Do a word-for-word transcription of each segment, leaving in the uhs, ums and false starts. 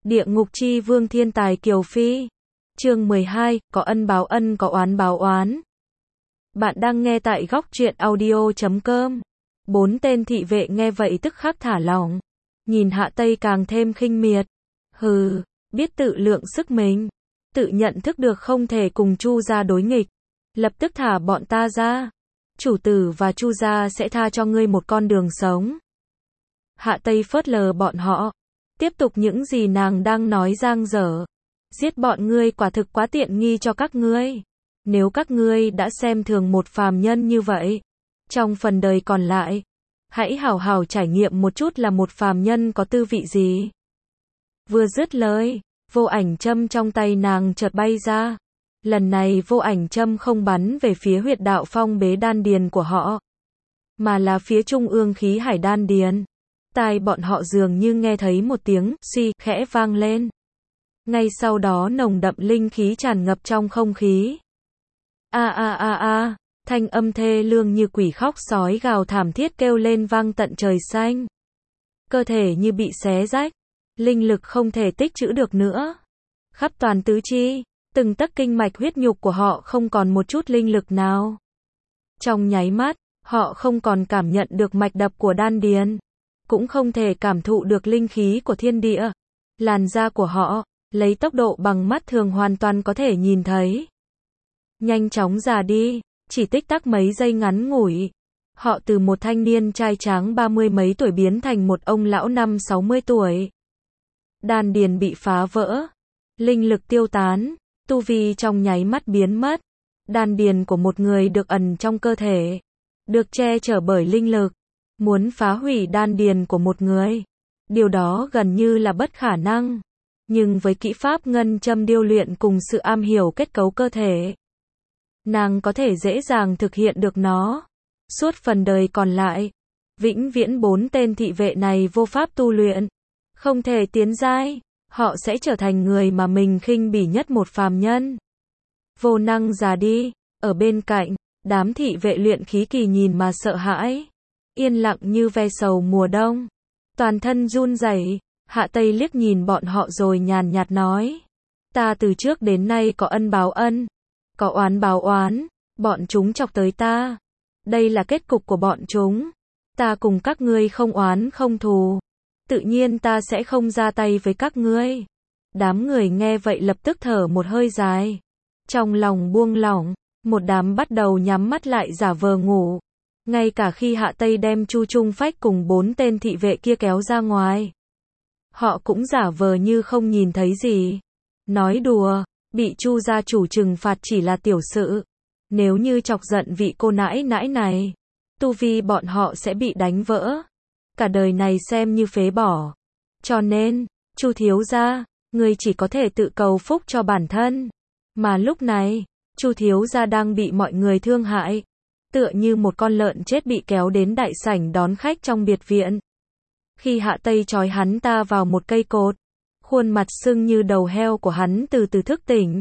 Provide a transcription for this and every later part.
Địa ngục chi vương thiên tài Kiều Phi. Chương mười hai, có ân báo ân có oán báo oán. Bạn đang nghe tại góc truyện audio chấm com. Bốn tên thị vệ nghe vậy tức khắc thả lỏng. Nhìn Hạ Tây càng thêm khinh miệt. Hừ, biết tự lượng sức mình. Tự nhận thức được không thể cùng Chu gia đối nghịch. Lập tức thả bọn ta ra. Chủ tử và Chu gia sẽ tha cho ngươi một con đường sống. Hạ Tây phớt lờ bọn họ. Tiếp tục những gì nàng đang nói giang dở. Giết bọn ngươi quả thực quá tiện nghi cho các ngươi. Nếu các ngươi đã xem thường một phàm nhân như vậy, trong phần đời còn lại, hãy hảo hảo trải nghiệm một chút là một phàm nhân có tư vị gì. Vừa dứt lời, vô ảnh châm trong tay nàng chợt bay ra. Lần này vô ảnh châm không bắn về phía huyệt đạo phong bế đan điền của họ, mà là phía trung ương khí hải đan điền. Tai bọn họ dường như nghe thấy một tiếng suy khẽ vang lên. Ngay sau đó nồng đậm linh khí tràn ngập trong không khí. A a a a, thanh âm thê lương như quỷ khóc sói gào thảm thiết kêu lên vang tận trời xanh. Cơ thể như bị xé rách, linh lực không thể tích trữ được nữa. Khắp toàn tứ chi, từng tấc kinh mạch huyết nhục của họ không còn một chút linh lực nào. Trong nháy mắt, họ không còn cảm nhận được mạch đập của đan điền, cũng không thể cảm thụ được linh khí của thiên địa. Làn da của họ, lấy tốc độ bằng mắt thường hoàn toàn có thể nhìn thấy, nhanh chóng già đi, chỉ tích tắc mấy giây ngắn ngủi. Họ từ một thanh niên trai tráng ba mươi mấy tuổi biến thành một ông lão năm sáu mươi tuổi. Đan điền bị phá vỡ, linh lực tiêu tán, tu vi trong nháy mắt biến mất. Đan điền của một người được ẩn trong cơ thể, được che chở bởi linh lực. Muốn phá hủy đan điền của một người, điều đó gần như là bất khả năng. Nhưng với kỹ pháp ngân châm điêu luyện cùng sự am hiểu kết cấu cơ thể, nàng có thể dễ dàng thực hiện được nó. Suốt phần đời còn lại, vĩnh viễn bốn tên thị vệ này vô pháp tu luyện, không thể tiến giai, họ sẽ trở thành người mà mình khinh bỉ nhất một phàm nhân. Vô năng già đi, ở bên cạnh, đám thị vệ luyện khí kỳ nhìn mà sợ hãi, yên lặng như ve sầu mùa đông, toàn thân run rẩy. Hạ Tây liếc nhìn bọn họ rồi nhàn nhạt nói, ta từ trước đến nay có ân báo ân, có oán báo oán, bọn chúng chọc tới ta, đây là kết cục của bọn chúng. Ta cùng các ngươi không oán không thù, tự nhiên ta sẽ không ra tay với các ngươi. Đám người nghe vậy lập tức thở một hơi dài, trong lòng buông lỏng, một đám bắt đầu nhắm mắt lại giả vờ ngủ. Ngay cả khi Hạ Tây đem Chu Trung Phách cùng bốn tên thị vệ kia kéo ra ngoài, họ cũng giả vờ như không nhìn thấy gì. Nói đùa, bị Chu gia chủ trừng phạt chỉ là tiểu sự. Nếu như chọc giận vị cô nãi nãi này, tu vi bọn họ sẽ bị đánh vỡ, cả đời này xem như phế bỏ. Cho nên, Chu thiếu gia, ngươi chỉ có thể tự cầu phúc cho bản thân. Mà lúc này, Chu thiếu gia đang bị mọi người thương hại, tựa như một con lợn chết bị kéo đến đại sảnh đón khách trong biệt viện. Khi Hạ Tây trói hắn ta vào một cây cột, khuôn mặt sưng như đầu heo của hắn từ từ thức tỉnh.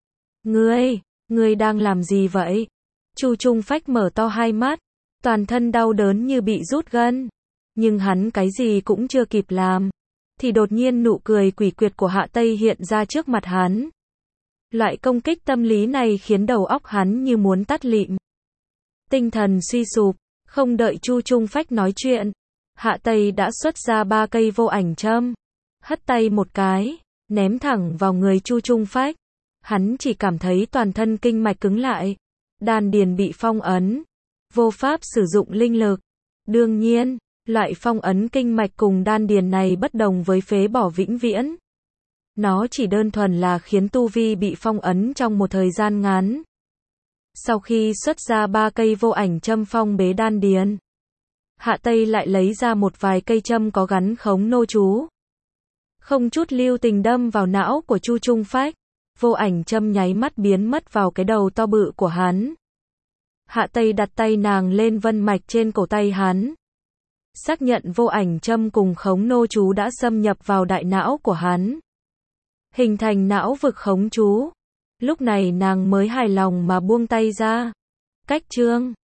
Ngươi, ngươi đang làm gì vậy? Chu Trung Phách mở to hai mắt, toàn thân đau đớn như bị rút gân. Nhưng hắn cái gì cũng chưa kịp làm, thì đột nhiên nụ cười quỷ quyệt của Hạ Tây hiện ra trước mặt hắn. Loại công kích tâm lý này khiến đầu óc hắn như muốn tắt lịm. Tinh thần suy sụp, không đợi Chu Trung Phách nói chuyện, Hạ Tây đã xuất ra ba cây vô ảnh châm, hất tay một cái, ném thẳng vào người Chu Trung Phách. Hắn chỉ cảm thấy toàn thân kinh mạch cứng lại, đan điền bị phong ấn, vô pháp sử dụng linh lực. Đương nhiên, loại phong ấn kinh mạch cùng đan điền này bất đồng với phế bỏ vĩnh viễn. Nó chỉ đơn thuần là khiến tu vi bị phong ấn trong một thời gian ngắn. Sau khi xuất ra ba cây vô ảnh châm phong bế đan điền, Hạ Tây lại lấy ra một vài cây châm có gắn khống nô chú, không chút lưu tình đâm vào não của Chu Trung Phách. Vô ảnh châm nháy mắt biến mất vào cái đầu to bự của hắn. Hạ Tây đặt tay nàng lên vân mạch trên cổ tay hắn, xác nhận vô ảnh châm cùng khống nô chú đã xâm nhập vào đại não của hắn, hình thành não vực khống chú. Lúc này nàng mới hài lòng mà buông tay ra. Cách chương